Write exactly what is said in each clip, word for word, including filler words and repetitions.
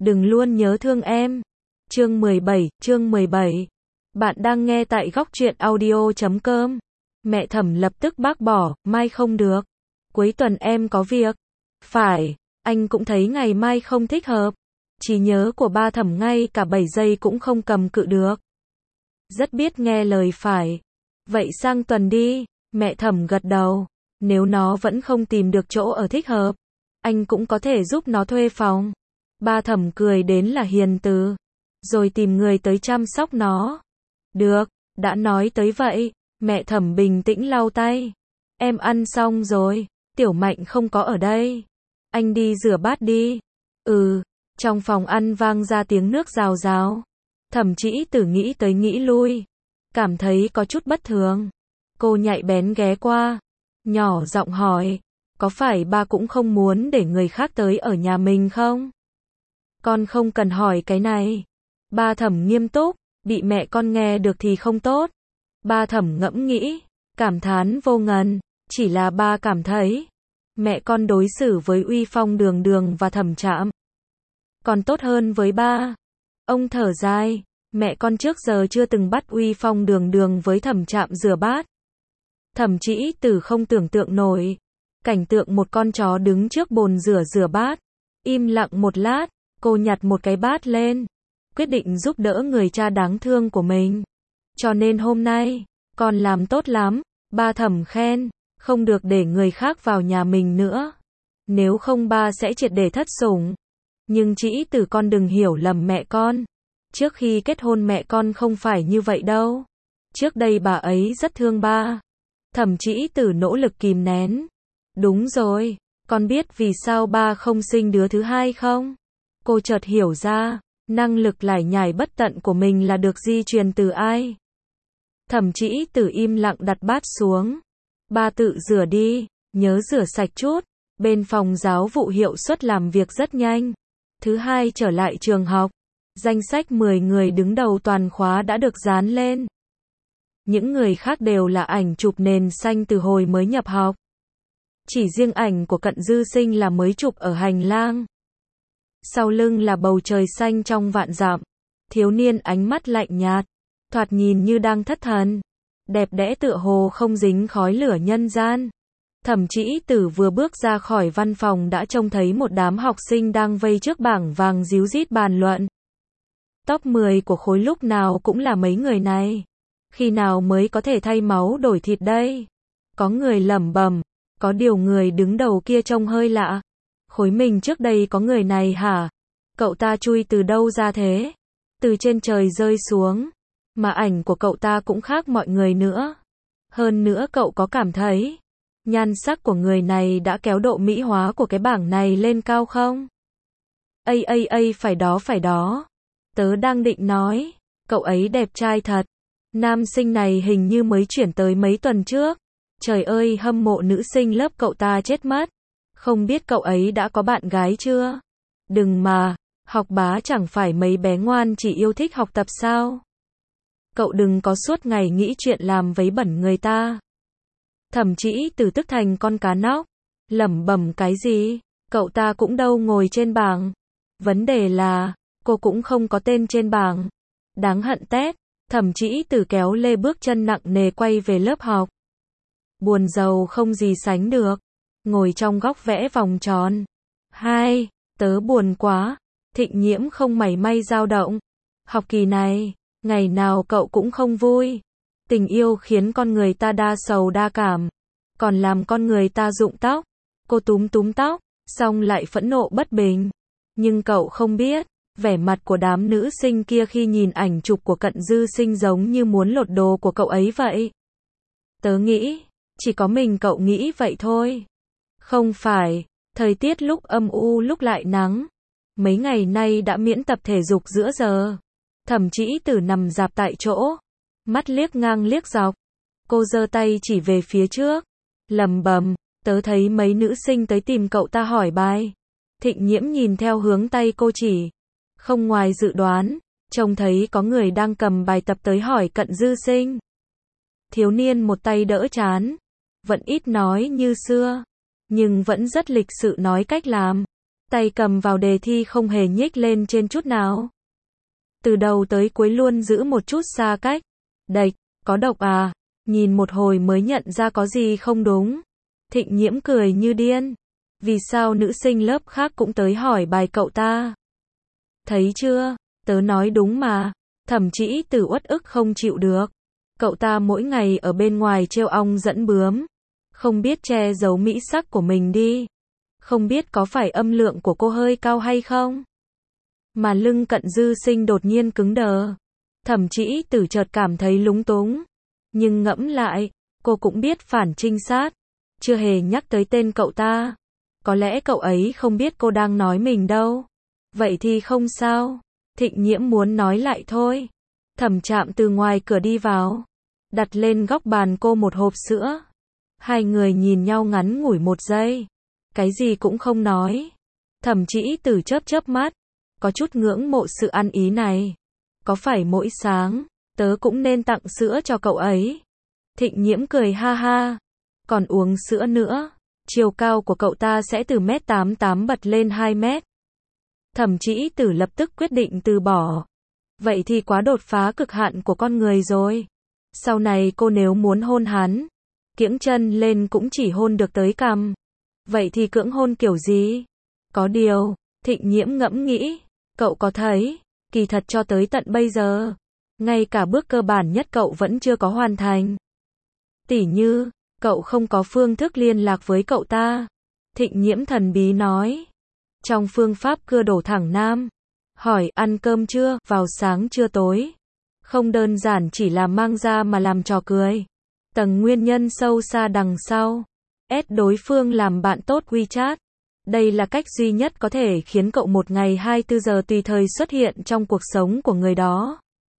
đừng luôn nhớ thương em. Chương mười bảy, chương mười bảy. Bạn đang nghe tại góc truyện audio chấm com. Mẹ Thẩm lập tức bác bỏ, mai không được. Cuối tuần em có việc. Phải, anh cũng thấy ngày mai không thích hợp. Trí nhớ của ba Thẩm ngay cả bảy giây cũng không cầm cự được. Rất biết nghe lời phải. Vậy sang tuần đi, mẹ Thẩm gật đầu. Nếu nó vẫn không tìm được chỗ ở thích hợp, anh cũng có thể giúp nó thuê phòng. Ba Thẩm cười đến là hiền từ. Rồi tìm người tới chăm sóc nó. Được, đã nói tới vậy. Mẹ Thẩm bình tĩnh lau tay. Em ăn xong rồi, Tiểu Mạnh không có ở đây. Anh đi rửa bát đi. Ừ, trong phòng ăn vang ra tiếng nước rào rào. Thẩm Trĩ Tử nghĩ tới nghĩ lui. Cảm thấy có chút bất thường. Cô nhạy bén ghé qua. Nhỏ giọng hỏi. Có phải ba cũng không muốn để người khác tới ở nhà mình không? Con không cần hỏi cái này. Ba Thẩm nghiêm túc. Bị mẹ con nghe được thì không tốt. Ba Thẩm ngẫm nghĩ. Cảm thán vô ngần. Chỉ là ba cảm thấy. Mẹ con đối xử với Uy Phong Đường Đường và Thẩm Trạm còn tốt hơn với ba. Ông thở dài. Mẹ con trước giờ chưa từng bắt Uy Phong Đường Đường với Thẩm Trạm rửa bát. Thẩm Trĩ Tử không tưởng tượng nổi. Cảnh tượng một con chó đứng trước bồn rửa rửa bát. Im lặng một lát. Cô nhặt một cái bát lên. Quyết định giúp đỡ người cha đáng thương của mình. Cho nên hôm nay, con làm tốt lắm. Ba Thẩm khen. Không được để người khác vào nhà mình nữa. Nếu không ba sẽ triệt để thất sủng. Nhưng Trĩ Tử con đừng hiểu lầm mẹ con. Trước khi kết hôn mẹ con không phải như vậy đâu. Trước đây bà ấy rất thương ba. Thẩm Trĩ Tử nỗ lực kìm nén. Đúng rồi, con biết vì sao ba không sinh đứa thứ hai không? Cô chợt hiểu ra, năng lực lải nhải bất tận của mình là được di truyền từ ai? Thẩm Trĩ Tử im lặng đặt bát xuống. Ba tự rửa đi, nhớ rửa sạch chút. Bên phòng giáo vụ hiệu suất làm việc rất nhanh. Thứ hai trở lại trường học. Danh sách mười người đứng đầu toàn khóa đã được dán lên. Những người khác đều là ảnh chụp nền xanh từ hồi mới nhập học. Chỉ riêng ảnh của Cận Dư Sinh là mới chụp ở hành lang. Sau lưng là bầu trời xanh trong vạn dặm. Thiếu niên ánh mắt lạnh nhạt, thoạt nhìn như đang thất thần. Đẹp đẽ tựa hồ không dính khói lửa nhân gian. Thẩm Trĩ Tử vừa bước ra khỏi văn phòng đã trông thấy một đám học sinh đang vây trước bảng vàng ríu rít bàn luận. Top mười của khối lúc nào cũng là mấy người này. Khi nào mới có thể thay máu đổi thịt đây? Có người lẩm bẩm, có điều người đứng đầu kia trông hơi lạ. Khối mình trước đây có người này hả? Cậu ta chui từ đâu ra thế? Từ trên trời rơi xuống. Mà ảnh của cậu ta cũng khác mọi người nữa. Hơn nữa cậu có cảm thấy nhan sắc của người này đã kéo độ mỹ hóa của cái bảng này lên cao không? Ây ây ây phải đó phải đó. Tớ đang định nói, cậu ấy đẹp trai thật. Nam sinh này hình như mới chuyển tới mấy tuần trước. Trời ơi hâm mộ nữ sinh lớp cậu ta chết mất. Không biết cậu ấy đã có bạn gái chưa? Đừng mà, học bá chẳng phải mấy bé ngoan chỉ yêu thích học tập sao? Cậu đừng có suốt ngày nghĩ chuyện làm vấy bẩn người ta. Thẩm Trĩ Tử tức thành con cá nóc. Lẩm bẩm cái gì? Cậu ta cũng đâu ngồi trên bảng. Vấn đề là, cô cũng không có tên trên bảng. Đáng hận tét. Thẩm Trĩ Tử kéo lê bước chân nặng nề quay về lớp học. Buồn rầu không gì sánh được. Ngồi trong góc vẽ vòng tròn. Hai, tớ buồn quá. Thịnh Nhiễm không mảy may dao động. Học kỳ này, ngày nào cậu cũng không vui. Tình yêu khiến con người ta đa sầu đa cảm. Còn làm con người ta rụng tóc. Cô túm túm tóc, xong lại phẫn nộ bất bình. Nhưng cậu không biết, vẻ mặt của đám nữ sinh kia khi nhìn ảnh chụp của Cận Dư Sinh giống như muốn lột đồ của cậu ấy vậy. Tớ nghĩ, chỉ có mình cậu nghĩ vậy thôi. Không phải, thời tiết lúc âm u lúc lại nắng. Mấy ngày nay đã miễn tập thể dục giữa giờ. Thẩm Trĩ Tử nằm rạp tại chỗ. Mắt liếc ngang liếc dọc. Cô giơ tay chỉ về phía trước. Lẩm bẩm, tớ thấy mấy nữ sinh tới tìm cậu ta hỏi bài. Thịnh Nhiễm nhìn theo hướng tay cô chỉ. Không ngoài dự đoán, trông thấy có người đang cầm bài tập tới hỏi Cận Dư Sinh. Thiếu niên một tay đỡ trán. Vẫn ít nói như xưa. Nhưng vẫn rất lịch sự nói cách làm. tay cầm vào đề thi không hề nhích lên trên chút nào. Từ đầu tới cuối luôn giữ một chút xa cách. Đệch, có độc à? Nhìn một hồi mới nhận ra có gì không đúng. Thịnh Nhiễm cười như điên. Vì sao nữ sinh lớp khác cũng tới hỏi bài cậu ta? Thấy chưa, tớ nói đúng mà. Thẩm Trĩ Tử uất ức không chịu được. Cậu ta mỗi ngày ở bên ngoài trêu ong dẫn bướm. Không biết che giấu mỹ sắc của mình đi. Không biết có phải âm lượng của cô hơi cao hay không? Mà lưng Cận Dư Sinh đột nhiên cứng đờ. Thẩm Trĩ Tử chợt cảm thấy lúng túng. Nhưng ngẫm lại, cô cũng biết phản trinh sát. Chưa hề nhắc tới tên cậu ta. Có lẽ cậu ấy không biết cô đang nói mình đâu. Vậy thì không sao. Thịnh Nhiễm muốn nói lại thôi. Thẩm Trạm từ ngoài cửa đi vào. Đặt lên góc bàn cô một hộp sữa. Hai người nhìn nhau ngắn ngủi một giây. Cái gì cũng không nói. Thẩm Trĩ Tử chớp chớp mắt. Có chút ngưỡng mộ sự ăn ý này. Có phải mỗi sáng, tớ cũng nên tặng sữa cho cậu ấy? Thịnh Nhiễm cười ha ha. Còn uống sữa nữa. Chiều cao của cậu ta sẽ từ mét tám mươi tám bật lên hai mét. Thẩm Trĩ Tử lập tức quyết định từ bỏ. Vậy thì quá đột phá cực hạn của con người rồi. Sau này cô nếu muốn hôn hắn, kiễng chân lên cũng chỉ hôn được tới cằm. Vậy thì cưỡng hôn kiểu gì? Có điều, Thịnh Nhiễm ngẫm nghĩ, cậu có thấy, kỳ thật cho tới tận bây giờ, ngay cả bước cơ bản nhất cậu vẫn chưa có hoàn thành. Tỉ như, cậu không có phương thức liên lạc với cậu ta. Thịnh Nhiễm thần bí nói. Trong phương pháp cưa đổ thẳng nam, hỏi ăn cơm chưa, vào sáng trưa tối. Không đơn giản chỉ là mang ra mà làm trò cười. Tầng nguyên nhân sâu xa đằng sau. Ép đối phương làm bạn tốt WeChat. Đây là cách duy nhất có thể khiến cậu một ngày hai mươi tư giờ tùy thời xuất hiện trong cuộc sống của người đó.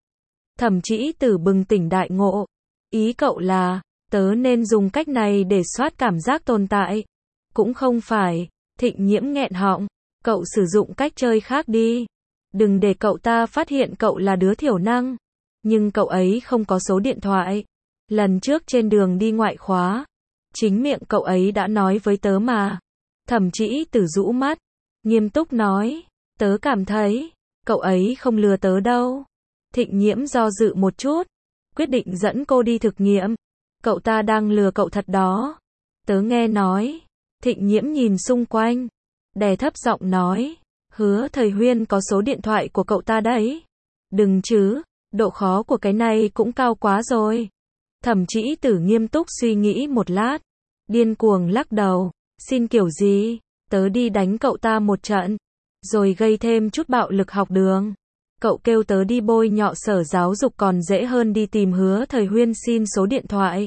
Thẩm Trĩ Tử bừng tỉnh đại ngộ. Ý cậu là, tớ nên dùng cách này để soát cảm giác tồn tại. Cũng không phải. Thịnh Nhiễm nghẹn họng. Cậu sử dụng cách chơi khác đi. Đừng để cậu ta phát hiện cậu là đứa thiểu năng. Nhưng cậu ấy không có số điện thoại. Lần trước trên đường đi ngoại khóa, chính miệng cậu ấy đã nói với tớ mà. Thẩm Trĩ Tử rũ mắt, nghiêm túc nói, tớ cảm thấy, cậu ấy không lừa tớ đâu. Thịnh Nhiễm do dự một chút, quyết định dẫn cô đi thực nghiệm. Cậu ta đang lừa cậu thật đó. Tớ nghe nói. Thịnh Nhiễm nhìn xung quanh, đè thấp giọng nói, Hứa Thời Huyên có số điện thoại của cậu ta đấy. Đừng chứ, độ khó của cái này cũng cao quá rồi. Thẩm Trĩ Tử nghiêm túc suy nghĩ một lát, điên cuồng lắc đầu, xin kiểu gì, tớ đi đánh cậu ta một trận, rồi gây thêm chút bạo lực học đường. Cậu kêu tớ đi bôi nhọ Sở Giáo dục còn dễ hơn đi tìm Hứa Thời Huyên xin số điện thoại.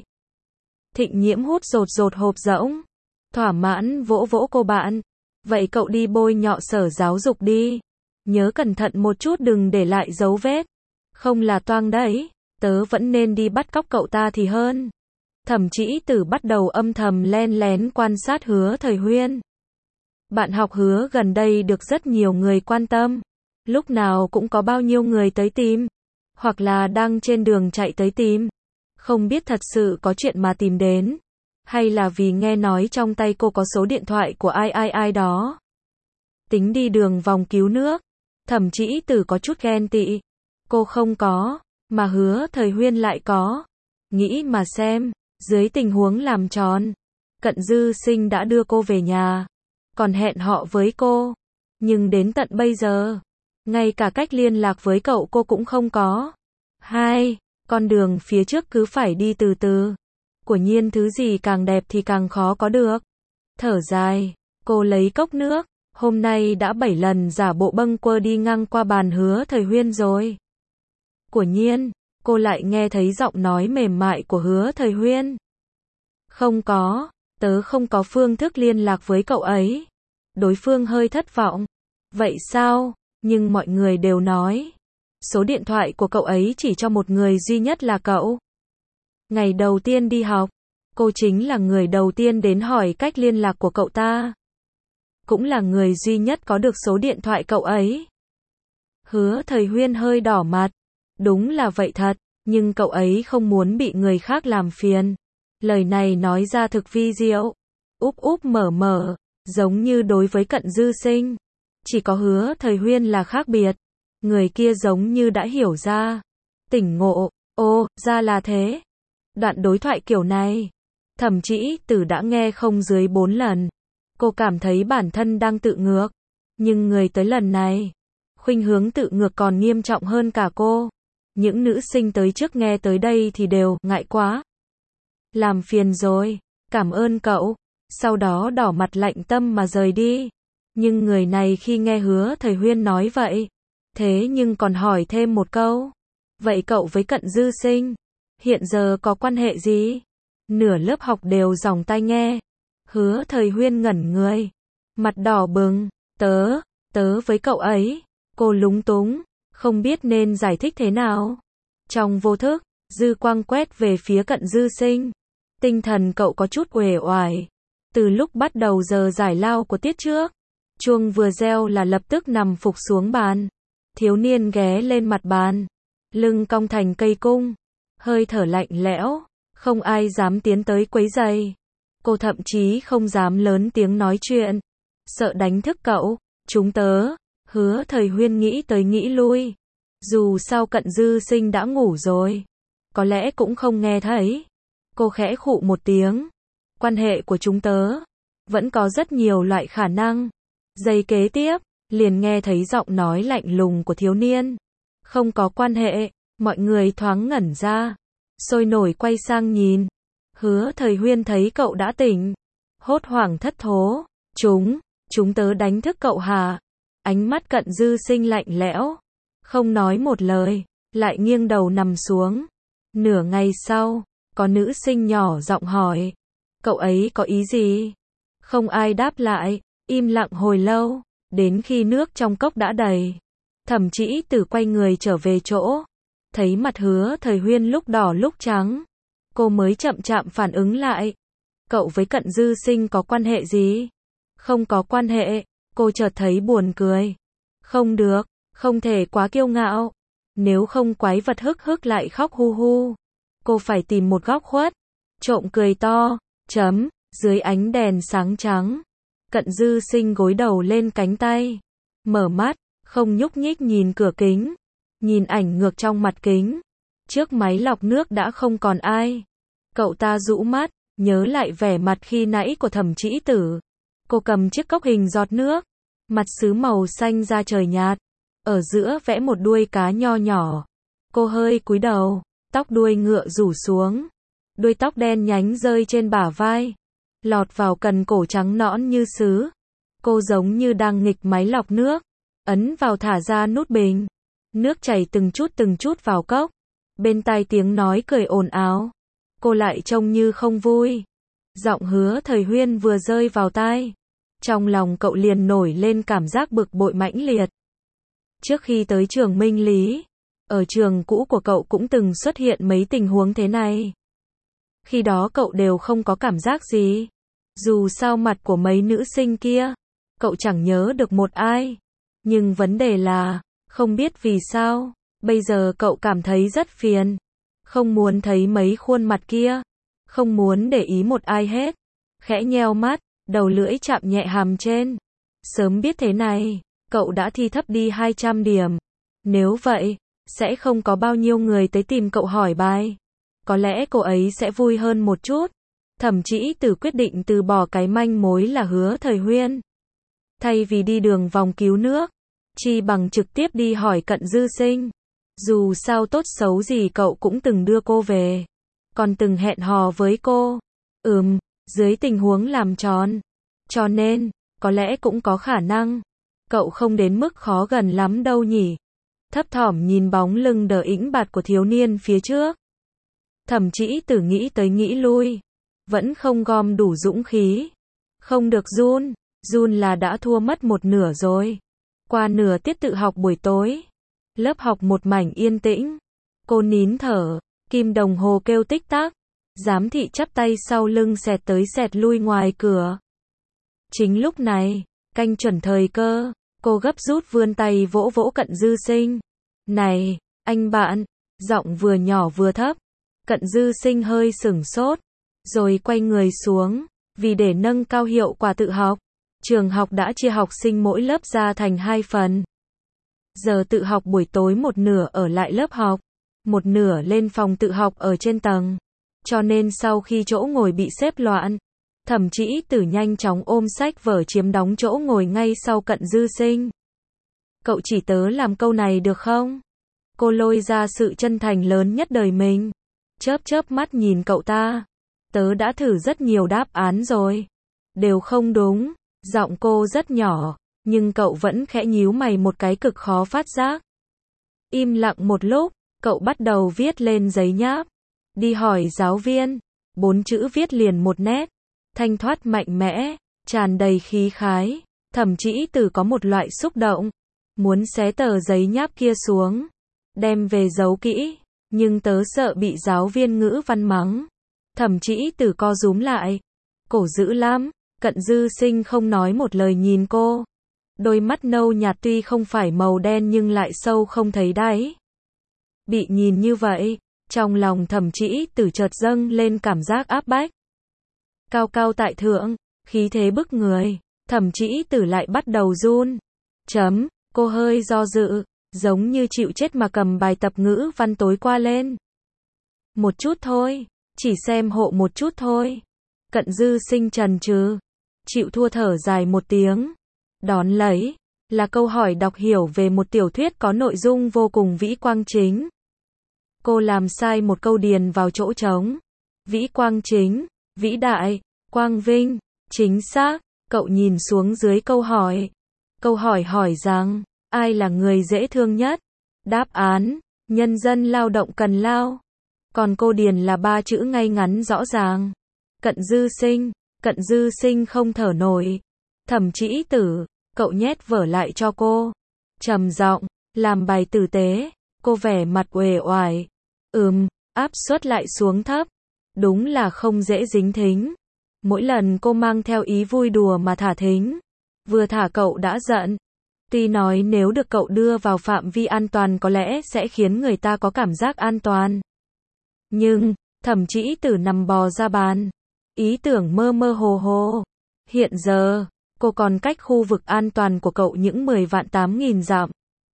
Thịnh Nhiễm hút rột rột hộp rỗng, thỏa mãn vỗ vỗ cô bạn. Vậy cậu đi bôi nhọ Sở Giáo dục đi. Nhớ cẩn thận một chút đừng để lại dấu vết. Không là toang đấy. Tớ vẫn nên đi bắt cóc cậu ta thì hơn. Thẩm Trĩ Tử bắt đầu âm thầm len lén quan sát Hứa Thời Huyên. Bạn học Hứa gần đây được rất nhiều người quan tâm. Lúc nào cũng có bao nhiêu người tới tìm. Hoặc là đang trên đường chạy tới tìm. Không biết thật sự có chuyện mà tìm đến. Hay là vì nghe nói trong tay cô có số điện thoại của ai ai ai đó. Tính đi đường vòng cứu nước. Thẩm Trĩ Tử có chút ghen tị. Cô không có, mà Hứa Thời Huyên lại có. Nghĩ mà xem, dưới tình huống làm tròn, Cận Dư Sinh đã đưa cô về nhà, còn hẹn họ với cô. Nhưng đến tận bây giờ, ngay cả cách liên lạc với cậu cô cũng không có. Hai, con đường phía trước cứ phải đi từ từ. Quả nhiên thứ gì càng đẹp thì càng khó có được. Thở dài, cô lấy cốc nước. Hôm nay đã bảy lần giả bộ bâng quơ đi ngang qua bàn Hứa Thời Huyên rồi. Quả nhiên, cô lại nghe thấy giọng nói mềm mại của Hứa Thời Huyên. Không có, tớ không có phương thức liên lạc với cậu ấy. Đối phương hơi thất vọng. Vậy sao? Nhưng mọi người đều nói, số điện thoại của cậu ấy chỉ cho một người duy nhất là cậu. Ngày đầu tiên đi học, cô chính là người đầu tiên đến hỏi cách liên lạc của cậu ta. Cũng là người duy nhất có được số điện thoại cậu ấy. Hứa Thời Huyên hơi đỏ mặt. Đúng là vậy thật, nhưng cậu ấy không muốn bị người khác làm phiền. Lời này nói ra thực vi diệu. Úp úp mở mở, giống như đối với Cận Dư Sinh. Chỉ có Hứa Thời Huyên là khác biệt. Người kia giống như đã hiểu ra. Tỉnh ngộ, ô, ra là thế. Đoạn đối thoại kiểu này, Thẩm Trĩ Tử đã nghe không dưới bốn lần. Cô cảm thấy bản thân đang tự ngược. Nhưng người tới lần này, khuynh hướng tự ngược còn nghiêm trọng hơn cả cô. Những nữ sinh tới trước nghe tới đây thì đều, ngại quá. Làm phiền rồi, cảm ơn cậu. Sau đó đỏ mặt lạnh tâm mà rời đi. Nhưng người này khi nghe Hứa Thời Huyên nói vậy, thế nhưng còn hỏi thêm một câu. Vậy cậu với Cận Dư Sinh, hiện giờ có quan hệ gì? Nửa lớp học đều dòng tai nghe. Hứa Thời Huyên ngẩn người. Mặt đỏ bừng. Tớ, tớ với cậu ấy. Cô lúng túng, không biết nên giải thích thế nào. Trong vô thức, dư quang quét về phía Cận Dư Sinh. Tinh thần cậu có chút uể oải. Từ lúc bắt đầu giờ giải lao của tiết trước, chuông vừa reo là lập tức nằm phục xuống bàn. Thiếu niên ghé lên mặt bàn, lưng cong thành cây cung, hơi thở lạnh lẽo, không ai dám tiến tới quấy rầy. Cô thậm chí không dám lớn tiếng nói chuyện, sợ đánh thức cậu. Chúng tớ, Hứa Thời Huyên nghĩ tới nghĩ lui. Dù sao Cận Dư Sinh đã ngủ rồi, có lẽ cũng không nghe thấy. Cô khẽ khụ một tiếng. Quan hệ của chúng tớ, vẫn có rất nhiều loại khả năng. Giây kế tiếp, liền nghe thấy giọng nói lạnh lùng của thiếu niên. Không có quan hệ, mọi người thoáng ngẩn ra. Sôi nổi quay sang nhìn. Hứa Thời Huyên thấy cậu đã tỉnh. Hốt hoảng thất thố. Chúng, chúng tớ đánh thức cậu hả? Ánh mắt Cận Dư Sinh lạnh lẽo. Không nói một lời, lại nghiêng đầu nằm xuống. Nửa ngày sau, có nữ sinh nhỏ giọng hỏi. Cậu ấy có ý gì? Không ai đáp lại, im lặng hồi lâu, đến khi nước trong cốc đã đầy. Thẩm Trĩ Tử quay người trở về chỗ. Thấy mặt Hứa Thời Huyên lúc đỏ lúc trắng. Cô mới chậm chạm phản ứng lại. Cậu với Cận Dư Sinh có quan hệ gì? Không có quan hệ, cô chợt thấy buồn cười. Không được, không thể quá kiêu ngạo. Nếu không quái vật hức hức lại khóc hu hu. Cô phải tìm một góc khuất. Trộm cười to, chấm, dưới ánh đèn sáng trắng. Cận Dư Sinh gối đầu lên cánh tay. Mở mắt, không nhúc nhích nhìn cửa kính. Nhìn ảnh ngược trong mặt kính. Trước máy lọc nước đã không còn ai. Cậu ta rũ mắt, nhớ lại vẻ mặt khi nãy của Thẩm Trĩ Tử. Cô cầm chiếc cốc hình giọt nước. Mặt sứ màu xanh da trời nhạt. Ở giữa vẽ một đuôi cá nho nhỏ. Cô hơi cúi đầu, tóc đuôi ngựa rủ xuống. Đuôi tóc đen nhánh rơi trên bả vai. Lọt vào cần cổ trắng nõn như sứ. Cô giống như đang nghịch máy lọc nước. Ấn vào thả ra nút bình. Nước chảy từng chút từng chút vào cốc. Bên tai tiếng nói cười ồn ào. Cô lại trông như không vui. Giọng Hứa Thời Huyên vừa rơi vào tai. Trong lòng cậu liền nổi lên cảm giác bực bội mãnh liệt. Trước khi tới trường Minh Lý, ở trường cũ của cậu cũng từng xuất hiện mấy tình huống thế này. Khi đó cậu đều không có cảm giác gì. Dù sao mặt của mấy nữ sinh kia, cậu chẳng nhớ được một ai. Nhưng vấn đề là, không biết vì sao, bây giờ cậu cảm thấy rất phiền. Không muốn thấy mấy khuôn mặt kia. Không muốn để ý một ai hết. Khẽ nheo mắt, đầu lưỡi chạm nhẹ hàm trên. Sớm biết thế này, cậu đã thi thấp đi hai trăm điểm. Nếu vậy, sẽ không có bao nhiêu người tới tìm cậu hỏi bài. Có lẽ cô ấy sẽ vui hơn một chút. Thẩm Trĩ Tử quyết định từ bỏ cái manh mối là Hứa Thời Huyên. Thay vì đi đường vòng cứu nước, chi bằng trực tiếp đi hỏi Cận Dư Sinh. Dù sao tốt xấu gì cậu cũng từng đưa cô về. Còn từng hẹn hò với cô. Ừm, dưới tình huống làm tròn. Cho nên, có lẽ cũng có khả năng. Cậu không đến mức khó gần lắm đâu nhỉ. Thấp thỏm nhìn bóng lưng đờ ĩnh bạt của thiếu niên phía trước. Thẩm Trĩ Tử nghĩ tới nghĩ lui. Vẫn không gom đủ dũng khí. Không được run. Run là đã thua mất một nửa rồi. Qua nửa tiết tự học buổi tối. Lớp học một mảnh yên tĩnh. Cô nín thở. Kim đồng hồ kêu tích tắc. Giám thị chắp tay sau lưng xẹt tới xẹt lui ngoài cửa. Chính lúc này, canh chuẩn thời cơ. Cô gấp rút vươn tay vỗ vỗ Cận Dư Sinh. Này, anh bạn. Giọng vừa nhỏ vừa thấp. Cận Dư Sinh hơi sửng sốt. Rồi quay người xuống. Vì để nâng cao hiệu quả tự học. Trường học đã chia học sinh mỗi lớp ra thành hai phần. Giờ tự học buổi tối một nửa ở lại lớp học, một nửa lên phòng tự học ở trên tầng. Cho nên sau khi chỗ ngồi bị xếp loạn, Thẩm Trĩ Tử nhanh chóng ôm sách vở chiếm đóng chỗ ngồi ngay sau Cận Dư Sinh. Cậu chỉ tớ làm câu này được không? Cô lôi ra sự chân thành lớn nhất đời mình. Chớp chớp mắt nhìn cậu ta. Tớ đã thử rất nhiều đáp án rồi. Đều không đúng. Giọng cô rất nhỏ, nhưng cậu vẫn khẽ nhíu mày một cái cực khó phát giác. Im lặng một lúc, cậu bắt đầu viết lên giấy nháp. Đi hỏi giáo viên. Bốn chữ viết liền một nét. Thanh thoát mạnh mẽ, tràn đầy khí khái. Thẩm Trĩ Tử có một loại xúc động. Muốn xé tờ giấy nháp kia xuống. Đem về giấu kỹ. Nhưng tớ sợ bị giáo viên ngữ văn mắng. Thẩm Trĩ Tử co rúm lại. Cổ dữ lắm. Cận Dư Sinh không nói một lời nhìn cô. Đôi mắt nâu nhạt tuy không phải màu đen nhưng lại sâu không thấy đáy. Bị nhìn như vậy, trong lòng Thẩm Trĩ Tử chợt dâng lên cảm giác áp bách. Cao cao tại thượng, khí thế bức người, Thẩm Trĩ Tử lại bắt đầu run. Chấm, cô hơi do dự, giống như chịu chết mà cầm bài tập ngữ văn tối qua lên. Một chút thôi, chỉ xem hộ một chút thôi. Cận Dư Sinh trần trừ, chịu thua thở dài một tiếng. Đón lấy, là câu hỏi đọc hiểu về một tiểu thuyết có nội dung vô cùng vĩ quang chính. Cô làm sai một câu điền vào chỗ trống. Vĩ quang chính, vĩ đại, quang vinh, chính xác. Cậu nhìn xuống dưới câu hỏi. Câu hỏi hỏi rằng, ai là người dễ thương nhất? Đáp án, nhân dân lao động cần lao. Còn cô điền là ba chữ ngay ngắn rõ ràng. Cận Dư Sinh, Cận Dư Sinh không thở nổi. Thẩm Trĩ Tử, cậu nhét vở lại cho cô. Trầm giọng, làm bài tử tế. Cô vẻ mặt uể oải. Ừm, áp suất lại xuống thấp. Đúng là không dễ dính thính. Mỗi lần cô mang theo ý vui đùa mà thả thính. Vừa thả cậu đã giận. Tuy nói nếu được cậu đưa vào phạm vi an toàn có lẽ sẽ khiến người ta có cảm giác an toàn. Nhưng, Thẩm Trĩ Tử nằm bò ra bàn. Ý tưởng mơ mơ hồ hồ. Hiện giờ, cô còn cách khu vực an toàn của cậu những mười vạn tám nghìn dặm.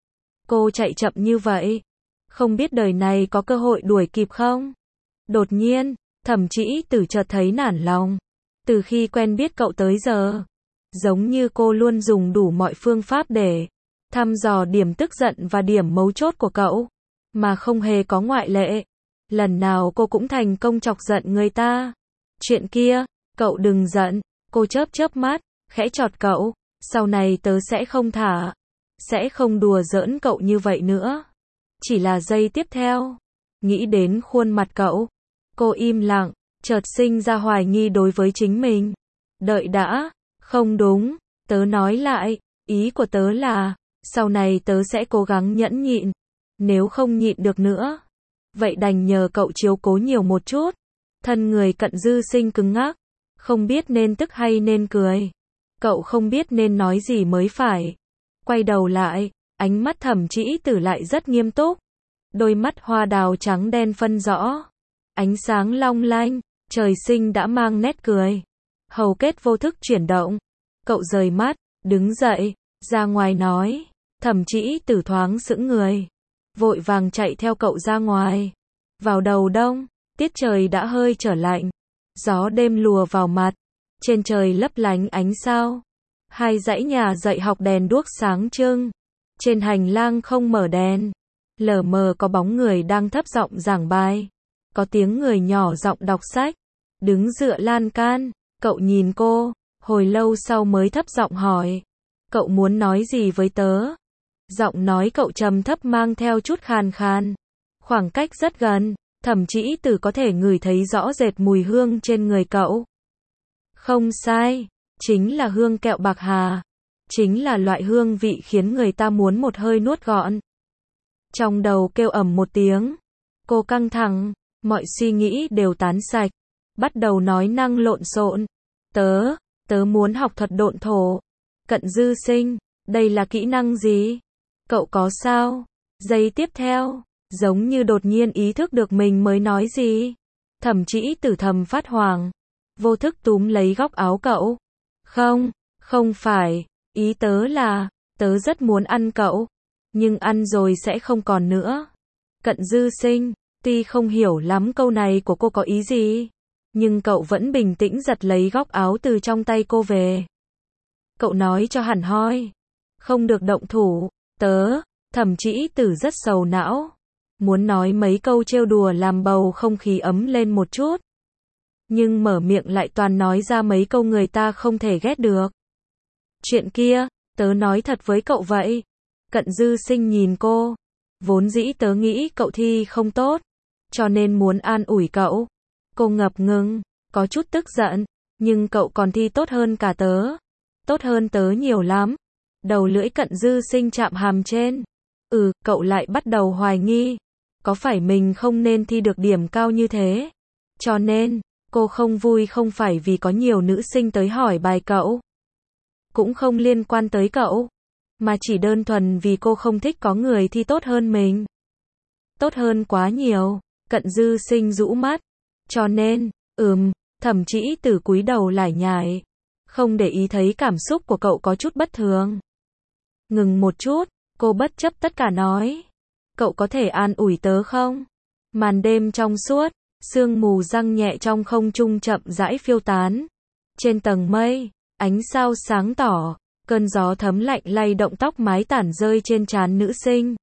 Cô chạy chậm như vậy. Không biết đời này có cơ hội đuổi kịp không? Đột nhiên, Thẩm Trĩ Tử chợt thấy nản lòng. Từ khi quen biết cậu tới giờ, giống như cô luôn dùng đủ mọi phương pháp để thăm dò điểm tức giận và điểm mấu chốt của cậu, mà không hề có ngoại lệ. Lần nào cô cũng thành công chọc giận người ta. Chuyện kia, cậu đừng giận. Cô chớp chớp mắt, khẽ chọt cậu. Sau này tớ sẽ không thả. Sẽ không đùa giỡn cậu như vậy nữa. Chỉ là giây tiếp theo. Nghĩ đến khuôn mặt cậu. Cô im lặng, chợt sinh ra hoài nghi đối với chính mình. Đợi đã. Không đúng. Tớ nói lại. Ý của tớ là, sau này tớ sẽ cố gắng nhẫn nhịn. Nếu không nhịn được nữa, vậy đành nhờ cậu chiếu cố nhiều một chút. Thân người Cận Dư Sinh cứng ngắc. Không biết nên tức hay nên cười. Cậu không biết nên nói gì mới phải. Quay đầu lại, ánh mắt Thẩm Trĩ Tử lại rất nghiêm túc. Đôi mắt hoa đào trắng đen phân rõ. Ánh sáng long lanh, trời sinh đã mang nét cười. Hầu kết vô thức chuyển động. Cậu rời mắt, đứng dậy, ra ngoài nói. Thẩm Trĩ Tử thoáng sững người. Vội vàng chạy theo cậu ra ngoài. Vào đầu đông, tiết trời đã hơi trở lạnh. Gió đêm lùa vào mặt. Trên trời lấp lánh ánh sao. Hai dãy nhà dạy học đèn đuốc sáng trưng. Trên hành lang không mở đèn. Lờ mờ có bóng người đang thấp giọng giảng bài. Có tiếng người nhỏ giọng đọc sách. Đứng dựa lan can, cậu nhìn cô. Hồi lâu sau mới thấp giọng hỏi. Cậu muốn nói gì với tớ? Giọng nói cậu trầm thấp mang theo chút khàn khàn. Khoảng cách rất gần. Thẩm Trĩ Tử có thể ngửi thấy rõ rệt mùi hương trên người cậu. Không sai, chính là hương kẹo bạc hà. Chính là loại hương vị khiến người ta muốn một hơi nuốt gọn. Trong đầu kêu ầm một tiếng. Cô căng thẳng, mọi suy nghĩ đều tán sạch. Bắt đầu nói năng lộn xộn. Tớ, tớ muốn học thuật độn thổ. Cận Dư Sinh, đây là kỹ năng gì? Cậu có sao? Giây tiếp theo, giống như đột nhiên ý thức được mình mới nói gì. Thẩm Trĩ Tử thầm phát hoảng. Vô thức túm lấy góc áo cậu. Không, Không phải, ý tớ là, tớ rất muốn ăn cậu, nhưng ăn rồi sẽ không còn nữa. Cận Dư Sinh, tuy không hiểu lắm câu này của cô có ý gì, nhưng cậu vẫn bình tĩnh giật lấy góc áo từ trong tay cô về. Cậu nói cho hẳn hoi, không được động thủ, tớ, Thẩm Trĩ Tử rất sầu não, muốn nói mấy câu trêu đùa làm bầu không khí ấm lên một chút. Nhưng mở miệng lại toàn nói ra mấy câu người ta không thể ghét được. Chuyện kia, tớ nói thật với cậu vậy. Cận Dư Sinh nhìn cô. Vốn dĩ tớ nghĩ cậu thi không tốt, cho nên muốn an ủi cậu. Cô ngập ngừng, có chút tức giận, nhưng cậu còn thi tốt hơn cả tớ. Tốt hơn tớ nhiều lắm. Đầu lưỡi Cận Dư Sinh chạm hàm trên. Ừ, cậu lại bắt đầu hoài nghi. Có phải mình không nên thi được điểm cao như thế? Cho nên, cô không vui không phải vì có nhiều nữ sinh tới hỏi bài cậu. Cũng không liên quan tới cậu. Mà chỉ đơn thuần vì cô không thích có người thi tốt hơn mình. Tốt hơn quá nhiều. Cận Dư Sinh rũ mắt. Cho nên, ừm, Thẩm Trĩ Tử cúi đầu lải nhải. Không để ý thấy cảm xúc của cậu có chút bất thường. Ngừng một chút, cô bất chấp tất cả nói. Cậu có thể an ủi tớ không? Màn đêm trong suốt, sương mù răng nhẹ trong không trung chậm rãi phiêu tán. Trên tầng mây, ánh sao sáng tỏ, cơn gió thấm lạnh lay động tóc mái tản rơi trên trán nữ sinh.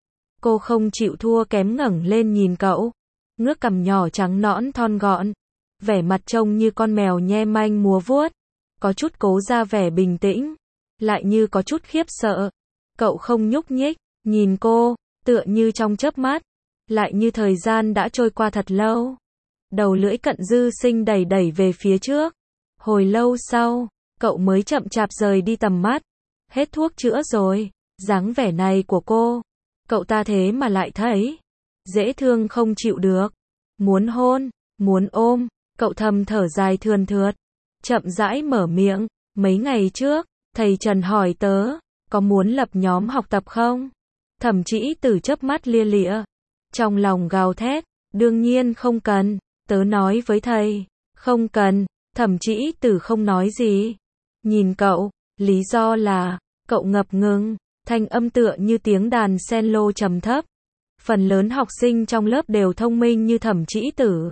Cô không chịu thua kém ngẩng lên nhìn cậu, ngước cằm nhỏ trắng nõn thon gọn, vẻ mặt trông như con mèo nhe manh múa vuốt, có chút cố ra vẻ bình tĩnh, lại như có chút khiếp sợ. Cậu không nhúc nhích, nhìn cô, tựa như trong chớp mắt, lại như thời gian đã trôi qua thật lâu. Đầu lưỡi Cận Dư Sinh đẩy đẩy về phía trước. Hồi lâu sau, cậu mới chậm chạp rời đi tầm mắt. Hết thuốc chữa rồi, dáng vẻ này của cô, cậu ta thế mà lại thấy dễ thương không chịu được. Muốn hôn, muốn ôm, cậu thầm thở dài thườn thượt, chậm rãi mở miệng. Mấy ngày trước, thầy Trần hỏi tớ, có muốn lập nhóm học tập không? Thẩm Trĩ Tử chớp mắt lia lịa, trong lòng gào thét, đương nhiên không cần. Tớ nói với thầy, không cần. Thẩm Trĩ Tử không nói gì, nhìn cậu, lý do là, cậu ngập ngừng, thanh âm tựa như tiếng đàn cello trầm thấp. Phần lớn học sinh trong lớp đều thông minh như Thẩm Trĩ Tử.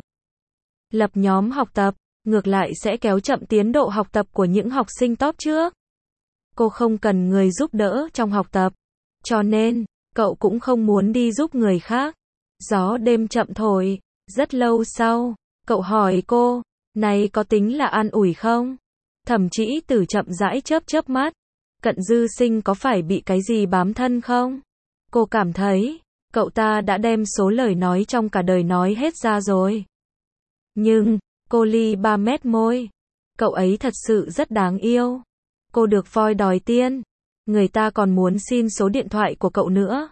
Lập nhóm học tập, ngược lại sẽ kéo chậm tiến độ học tập của những học sinh top trước. Cô không cần người giúp đỡ trong học tập, cho nên, cậu cũng không muốn đi giúp người khác. Gió đêm chậm thổi, rất lâu sau, cậu hỏi cô, này có tính là an ủi không? Thẩm Trĩ Tử chậm rãi chớp chớp mắt. Cận Dư Sinh có phải bị cái gì bám thân không? Cô cảm thấy, cậu ta đã đem số lời nói trong cả đời nói hết ra rồi. Nhưng, cô li ba mét môi. Cậu ấy thật sự rất đáng yêu. Cô được voi đòi tiên. Người ta còn muốn xin số điện thoại của cậu nữa.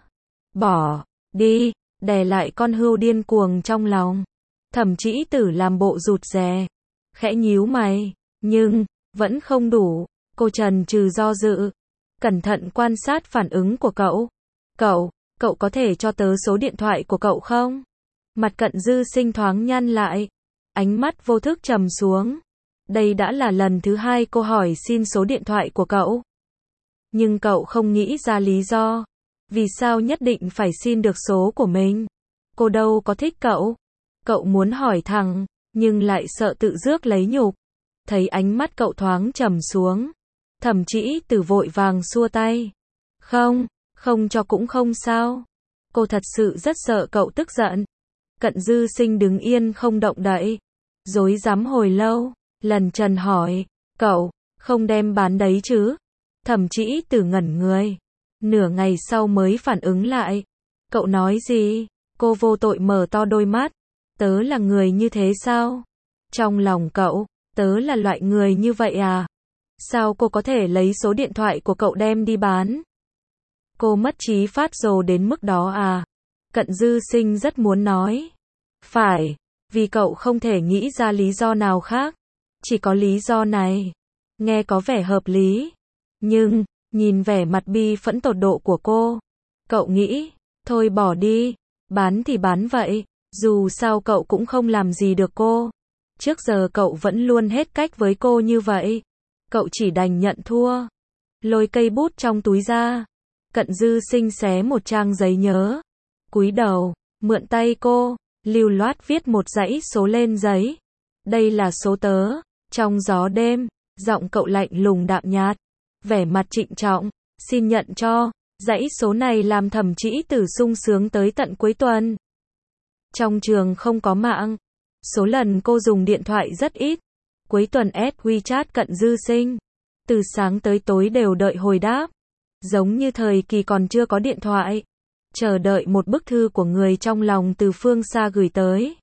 Bỏ đi, đè lại con hươu điên cuồng trong lòng. Thẩm Trĩ Tử làm bộ rụt rè, khẽ nhíu mày, nhưng vẫn không đủ. Cô chần chừ do dự, cẩn thận quan sát phản ứng của cậu. Cậu, cậu có thể cho tớ số điện thoại của cậu không? Mặt Cận Dư Sinh thoáng nhăn lại, ánh mắt vô thức trầm xuống. Đây đã là lần thứ hai cô hỏi xin số điện thoại của cậu. Nhưng cậu không nghĩ ra lý do. Vì sao nhất định phải xin được số của mình? Cô đâu có thích cậu. Cậu muốn hỏi thẳng, nhưng lại sợ tự rước lấy nhục. Thấy ánh mắt cậu thoáng trầm xuống, Thẩm Trĩ Tử vội vàng xua tay. Không, không cho cũng không sao. Cô thật sự rất sợ cậu tức giận. Cận Dư Sinh đứng yên không động đậy, rối rắm hồi lâu, lần trần hỏi, cậu, không đem bán đấy chứ? Thẩm Trĩ Tử ngẩn người, nửa ngày sau mới phản ứng lại. Cậu nói gì? Cô vô tội mở to đôi mắt. Tớ là người như thế sao? Trong lòng cậu, tớ là loại người như vậy à? Sao cô có thể lấy số điện thoại của cậu đem đi bán? Cô mất trí phát rồ đến mức đó à? Cận Dư Sinh rất muốn nói. Phải, vì cậu không thể nghĩ ra lý do nào khác. Chỉ có lý do này. Nghe có vẻ hợp lý. Nhưng, nhìn vẻ mặt bi phẫn tột độ của cô, cậu nghĩ, thôi bỏ đi, bán thì bán vậy, dù sao cậu cũng không làm gì được cô. Trước giờ cậu vẫn luôn hết cách với cô như vậy. Cậu chỉ đành nhận thua. Lôi cây bút trong túi ra. Cận Dư Sinh xé một trang giấy nhớ. Cúi đầu, mượn tay cô, lưu loát viết một dãy số lên giấy. Đây là số tớ. Trong gió đêm, giọng cậu lạnh lùng đạm nhạt. Vẻ mặt trịnh trọng, xin nhận cho. Dãy số này làm Thẩm Trĩ Tử sung sướng tới tận cuối tuần. Trong trường không có mạng. Số lần cô dùng điện thoại rất ít. Cuối tuần add WeChat Cận Dư Sinh. Từ sáng tới tối đều đợi hồi đáp. Giống như thời kỳ còn chưa có điện thoại. Chờ đợi một bức thư của người trong lòng từ phương xa gửi tới.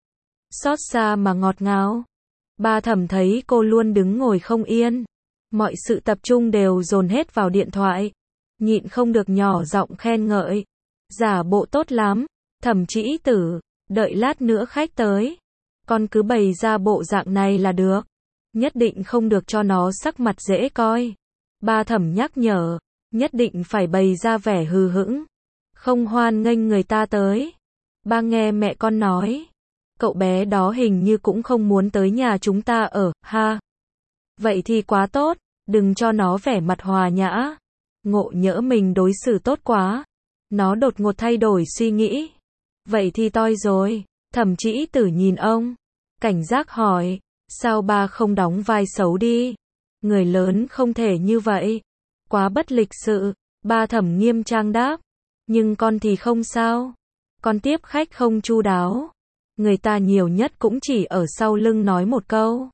Xót xa mà ngọt ngào. Ba Thẩm thấy cô luôn đứng ngồi không yên. Mọi sự tập trung đều dồn hết vào điện thoại. Nhịn không được nhỏ giọng khen ngợi. Giả bộ tốt lắm. Thẩm Trĩ Tử, đợi lát nữa khách tới. Con cứ bày ra bộ dạng này là được. Nhất định không được cho nó sắc mặt dễ coi. Ba Thẩm nhắc nhở. Nhất định phải bày ra vẻ hừ hững. Không hoan nghênh người ta tới. Ba nghe mẹ con nói. Cậu bé đó hình như cũng không muốn tới nhà chúng ta ở, ha. Vậy thì quá tốt. Đừng cho nó vẻ mặt hòa nhã. Ngộ nhỡ mình đối xử tốt quá. Nó đột ngột thay đổi suy nghĩ. Vậy thì toi rồi. Thẩm Trĩ Tử nhìn ông. Cảnh giác hỏi. Sao ba không đóng vai xấu đi? Người lớn không thể như vậy. Quá bất lịch sự. Ba Thẩm nghiêm trang đáp. Nhưng con thì không sao. Con tiếp khách không chu đáo. Người ta nhiều nhất cũng chỉ ở sau lưng nói một câu.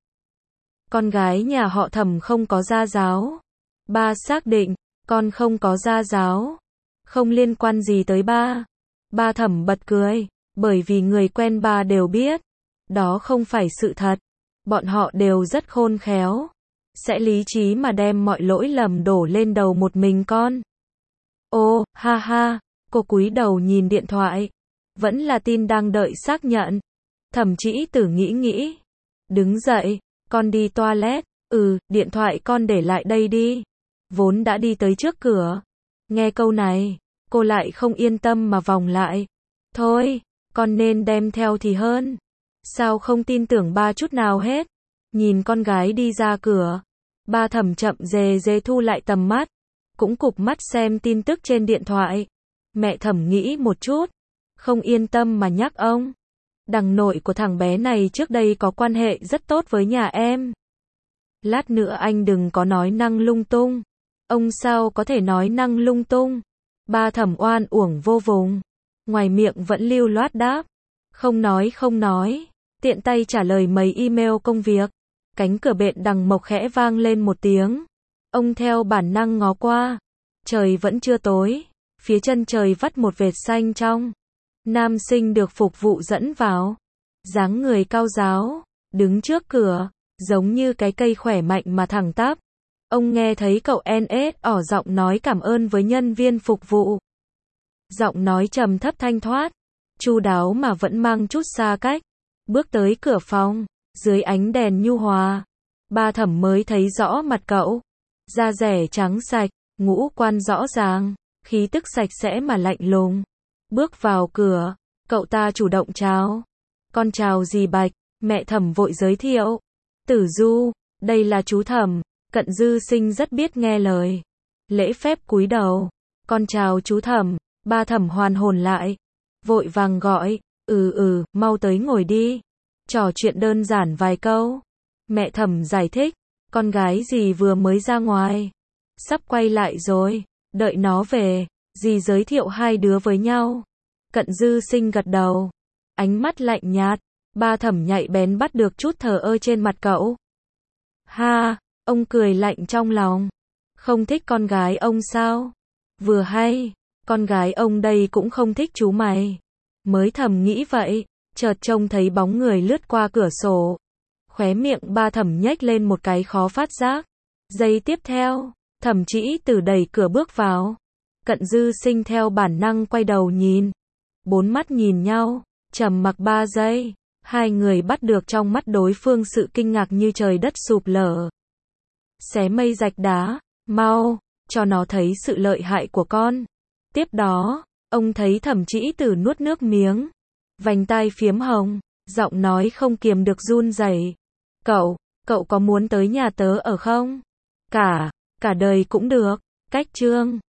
Con gái nhà họ Thẩm không có gia giáo. Ba xác định. Con không có gia giáo. Không liên quan gì tới ba. Ba Thẩm bật cười. Bởi vì người quen ba đều biết. Đó không phải sự thật. Bọn họ đều rất khôn khéo. Sẽ lý trí mà đem mọi lỗi lầm đổ lên đầu một mình con. Ô, ha ha. Cô cúi đầu nhìn điện thoại. Vẫn là tin đang đợi xác nhận. Thẩm Trĩ Tử nghĩ nghĩ. Đứng dậy. Con đi toilet. Ừ, điện thoại con để lại đây đi. Vốn đã đi tới trước cửa. Nghe câu này, cô lại không yên tâm mà vòng lại. Thôi, con nên đem theo thì hơn. Sao không tin tưởng ba chút nào hết? Nhìn con gái đi ra cửa. Ba Thẩm chậm dề dề thu lại tầm mắt. Cũng cụp mắt xem tin tức trên điện thoại. Mẹ Thẩm nghĩ một chút. Không yên tâm mà nhắc ông. Đằng nội của thằng bé này trước đây có quan hệ rất tốt với nhà em. Lát nữa anh đừng có nói năng lung tung. Ông sao có thể nói năng lung tung? Ba Thẩm oan uổng vô vùng. Ngoài miệng vẫn lưu loát đáp. Không nói không nói. Tiện tay trả lời mấy email công việc. Cánh cửa bện đằng mộc khẽ vang lên một tiếng. Ông theo bản năng ngó qua. Trời vẫn chưa tối. Phía chân trời vắt một vệt xanh trong. Nam sinh được phục vụ dẫn vào. Dáng người cao ráo. Đứng trước cửa. Giống như cái cây khỏe mạnh mà thẳng tắp. Ông nghe thấy cậu en ét ỏ giọng nói cảm ơn với nhân viên phục vụ. Giọng nói trầm thấp thanh thoát. Chu đáo mà vẫn mang chút xa cách. Bước tới cửa phòng. Dưới ánh đèn nhu hòa. Ba Thẩm mới thấy rõ mặt cậu. Da rẻ trắng sạch. Ngũ quan rõ ràng. Khí tức sạch sẽ mà lạnh lùng. Bước vào cửa. Cậu ta chủ động chào. Con chào dì Bạch. Mẹ Thẩm vội giới thiệu. Tử Du. Đây là chú Thẩm. Cận Dư Sinh rất biết nghe lời. Lễ phép cúi đầu. Con chào chú Thẩm. Ba Thẩm hoàn hồn lại. Vội vàng gọi. Ừ ừ, mau tới ngồi đi. Trò chuyện đơn giản vài câu. Mẹ Thẩm giải thích. Con gái dì vừa mới ra ngoài. Sắp quay lại rồi. Đợi nó về. Dì giới thiệu hai đứa với nhau. Cận Dư Sinh gật đầu. Ánh mắt lạnh nhạt. Ba Thẩm nhạy bén bắt được chút thờ ơ trên mặt cậu. Ha, ông cười lạnh trong lòng. Không thích con gái ông sao? Vừa hay, con gái ông đây cũng không thích chú mày. Mới thầm nghĩ vậy, chợt trông thấy bóng người lướt qua cửa sổ. Khóe miệng Ba Thẩm nhếch lên một cái khó phát giác. Giây tiếp theo, Thẩm Trĩ Tử đẩy cửa bước vào. Cận Dư Sinh theo bản năng quay đầu nhìn. Bốn mắt nhìn nhau, trầm mặc ba giây. Hai người bắt được trong mắt đối phương sự kinh ngạc như trời đất sụp lở. Xé mây rạch đá, mau, cho nó thấy sự lợi hại của con. Tiếp đó, ông thấy Thẩm Trĩ Tử nuốt nước miếng. Vành tai phiếm hồng, giọng nói không kiềm được run rẩy. Cậu, cậu có muốn tới nhà tớ ở không? Cả, cả đời cũng được. Cách chương